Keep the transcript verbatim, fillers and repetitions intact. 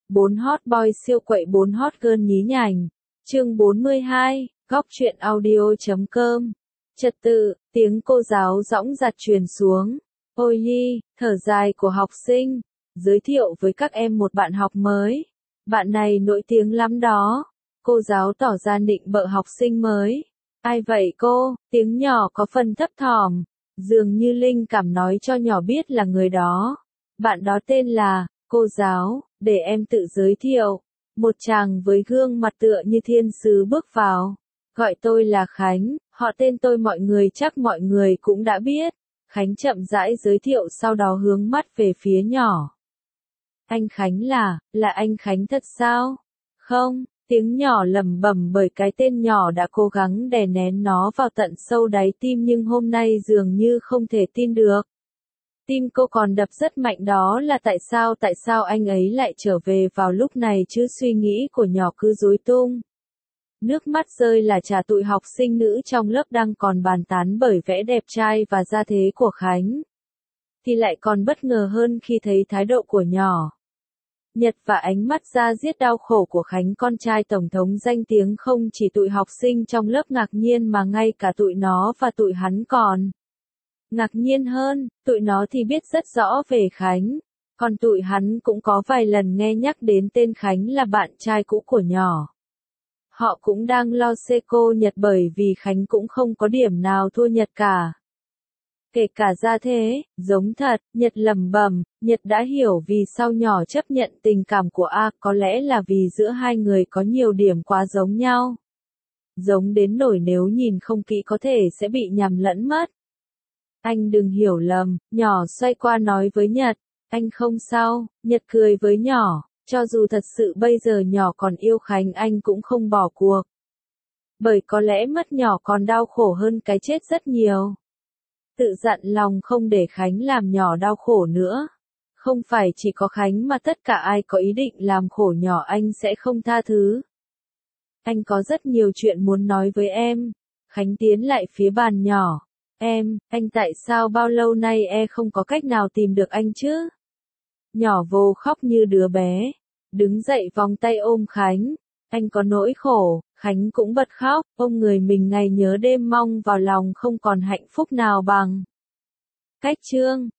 bốn hot boy siêu quậy bốn hot girl nhí nhảnh. Chương bốn mươi hai, góc truyện audio chấm com. Trật tự, tiếng cô giáo dõng dạc truyền xuống. Ôi hi, thở dài của học sinh. Giới thiệu với các em một bạn học mới. Bạn này nổi tiếng lắm đó. Cô giáo tỏ ra nịnh bợ học sinh mới. Ai vậy cô? Tiếng nhỏ có phần thấp thỏm. Dường như linh cảm nói cho nhỏ biết là người đó. Bạn đó tên là, cô giáo, để em tự giới thiệu. Một chàng với gương mặt tựa như thiên sứ bước vào. Gọi tôi là Khánh, họ tên tôi mọi người chắc mọi người cũng đã biết. Khánh chậm rãi giới thiệu sau đó hướng mắt về phía nhỏ. Anh Khánh là, là anh Khánh thật sao? Không, tiếng nhỏ lẩm bẩm bởi cái tên nhỏ đã cố gắng đè nén nó vào tận sâu đáy tim nhưng hôm nay dường như không thể tin được. Tim cô còn đập rất mạnh đó là tại sao tại sao anh ấy lại trở về vào lúc này chứ suy nghĩ của nhỏ cứ rối tung. Nước mắt rơi là trả tụi học sinh nữ trong lớp đang còn bàn tán bởi vẻ đẹp trai và gia thế của Khánh. Thì lại còn bất ngờ hơn khi thấy thái độ của nhỏ. Nhật và ánh mắt da diết đau khổ của Khánh con trai tổng thống danh tiếng không chỉ tụi học sinh trong lớp ngạc nhiên mà ngay cả tụi nó và tụi hắn còn. Ngạc nhiên hơn, tụi nó thì biết rất rõ về Khánh. Còn tụi hắn cũng có vài lần nghe nhắc đến tên Khánh là bạn trai cũ của nhỏ. Họ cũng đang lo xê cô Nhật bởi vì Khánh cũng không có điểm nào thua Nhật cả. Kể cả ra thế, giống thật, Nhật lẩm bẩm, Nhật đã hiểu vì sao nhỏ chấp nhận tình cảm của A, có lẽ là vì giữa hai người có nhiều điểm quá giống nhau. Giống đến nỗi nếu nhìn không kỹ có thể sẽ bị nhầm lẫn mất. Anh đừng hiểu lầm, nhỏ xoay qua nói với Nhật, anh không sao, Nhật cười với nhỏ, cho dù thật sự bây giờ nhỏ còn yêu Khánh anh cũng không bỏ cuộc. Bởi có lẽ mất nhỏ còn đau khổ hơn cái chết rất nhiều. Tự dặn lòng không để Khánh làm nhỏ đau khổ nữa. Không phải chỉ có Khánh mà tất cả ai có ý định làm khổ nhỏ anh sẽ không tha thứ. Anh có rất nhiều chuyện muốn nói với em. Khánh tiến lại phía bàn nhỏ. Em, anh tại sao bao lâu nay e không có cách nào tìm được anh chứ? Nhỏ vô khóc như đứa bé. Đứng dậy vòng tay ôm Khánh. Anh có nỗi khổ, Khánh cũng bật khóc, ôm người mình ngày nhớ đêm mong vào lòng không còn hạnh phúc nào bằng. Cách chương